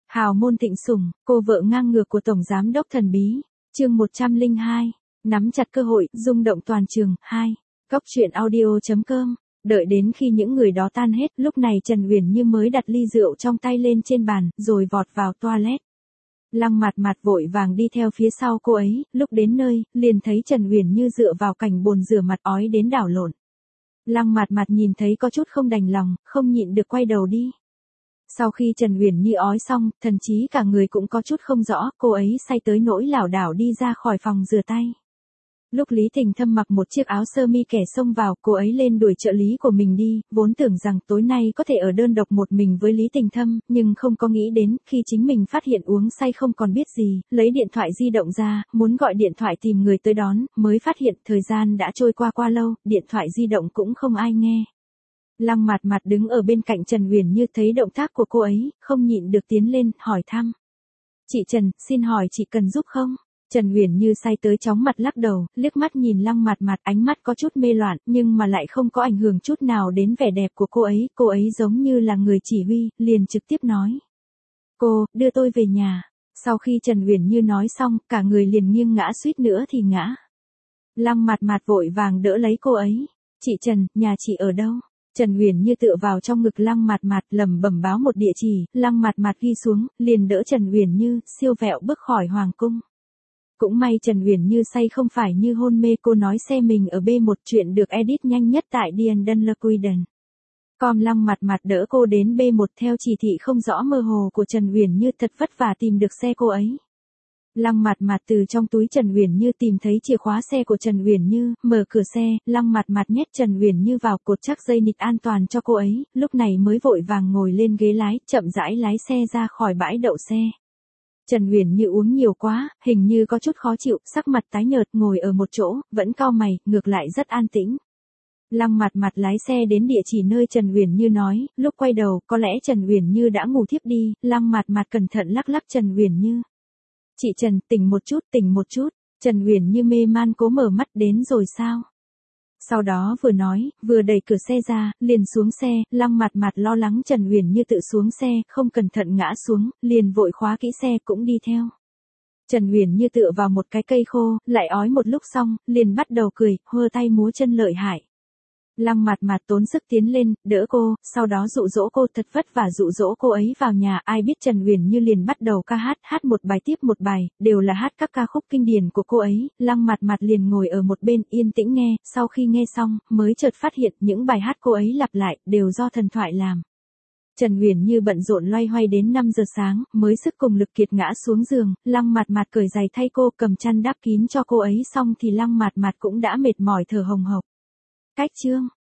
Hào môn thịnh sủng, cô vợ ngang ngược của Tổng Giám đốc thần bí. Chương 102. Nắm chặt cơ hội, rung động toàn trường. 2. Góc truyện audio.com. Đợi đến khi những người đó tan hết, lúc này Trần Uyển Như mới đặt ly rượu trong tay lên trên bàn, rồi vọt vào toilet. Lăng Mạt Mạt vội vàng đi theo phía sau cô ấy, lúc đến nơi, liền thấy Trần Uyển Như dựa vào cạnh bồn rửa mặt ói đến đảo lộn. Lăng Mạt Mạt nhìn thấy có chút không đành lòng, không nhịn được quay đầu đi. Sau khi Trần Uyển Như ói xong, thần chí cả người cũng có chút không rõ, cô ấy say tới nỗi lảo đảo đi ra khỏi phòng rửa tay. Lúc Lý Tình Thâm mặc một chiếc áo sơ mi kẻ xông vào, cô ấy lên đuổi trợ lý của mình đi, vốn tưởng rằng tối nay có thể ở đơn độc một mình với Lý Tình Thâm, nhưng không có nghĩ đến, khi chính mình phát hiện uống say không còn biết gì, lấy điện thoại di động ra, muốn gọi điện thoại tìm người tới đón, mới phát hiện thời gian đã trôi qua lâu, điện thoại di động cũng không ai nghe. Lăng Mạt Mạt đứng ở bên cạnh Trần Uyển Như thấy động tác của cô ấy, không nhịn được tiến lên, hỏi thăm. Chị Trần, xin hỏi chị cần giúp không? Trần Uyển Như say tới chóng mặt lắc đầu, liếc mắt nhìn Lăng Mạt Mạt, ánh mắt có chút mê loạn, nhưng mà lại không có ảnh hưởng chút nào đến vẻ đẹp của cô ấy giống như là người chỉ huy, liền trực tiếp nói. Cô, đưa tôi về nhà. Sau khi Trần Uyển Như nói xong, cả người liền nghiêng ngã suýt nữa thì ngã. Lăng Mạt Mạt vội vàng đỡ lấy cô ấy. Chị Trần, nhà chị ở đâu? Trần Uyển Như tựa vào trong ngực Lăng Mạt Mạt lẩm bẩm báo một địa chỉ, Lăng Mạt Mạt ghi xuống, liền đỡ Trần Uyển Như, siêu vẹo bước khỏi hoàng cung. Cũng may Trần Uyển Như say không phải như hôn mê, cô nói xe mình ở B1, chuyện được edit nhanh nhất tại Dian Dunlop. Lăng Mạt Mạt đỡ cô đến B1 theo chỉ thị không rõ mơ hồ của Trần Uyển Như, thật vất vả tìm được xe cô ấy. Lăng Mạt Mạt từ trong túi Trần Uyển Như tìm thấy chìa khóa xe của Trần Uyển Như, mở cửa xe, Lăng Mạt Mạt nhét Trần Uyển Như vào, cột chắc dây nịt an toàn cho cô ấy, lúc này mới vội vàng ngồi lên ghế lái, chậm rãi lái xe ra khỏi bãi đậu xe. Trần Uyển Như uống nhiều quá, hình như có chút khó chịu, sắc mặt tái nhợt, ngồi ở một chỗ, vẫn cau mày, ngược lại rất an tĩnh. Lăng Mạt Mạt lái xe đến địa chỉ nơi Trần Uyển Như nói, lúc quay đầu, có lẽ Trần Uyển Như đã ngủ thiếp đi, Lăng Mạt Mạt cẩn thận lắc lắc Trần Uyển Như. Chị Trần, tỉnh một chút. Trần Uyển Như mê man cố mở mắt, đến rồi sao? Sau đó vừa nói, vừa đẩy cửa xe ra, liền xuống xe, Lăng Mạt Mạt lo lắng Trần Uyển Như tự xuống xe, không cẩn thận ngã xuống, liền vội khóa kỹ xe cũng đi theo. Trần Uyển Như tựa vào một cái cây khô, lại ói một lúc xong, liền bắt đầu cười, hơ tay múa chân lợi hại. Lăng Mạt Mạt tốn sức tiến lên, đỡ cô, sau đó dụ dỗ cô, thật vất vả dụ dỗ cô ấy vào nhà, ai biết Trần Uyển Như liền bắt đầu ca hát, hát một bài tiếp một bài, đều là hát các ca khúc kinh điển của cô ấy, Lăng Mạt Mạt liền ngồi ở một bên yên tĩnh nghe, sau khi nghe xong, mới chợt phát hiện những bài hát cô ấy lặp lại, đều do thần thoại làm. Trần Uyển Như bận rộn loay hoay đến 5 giờ sáng, mới sức cùng lực kiệt ngã xuống giường, Lăng Mạt Mạt cởi giày thay cô, cầm chăn đắp kín cho cô ấy xong thì Lăng Mạt Mạt cũng đã mệt mỏi thở hồng hộc. Cách chương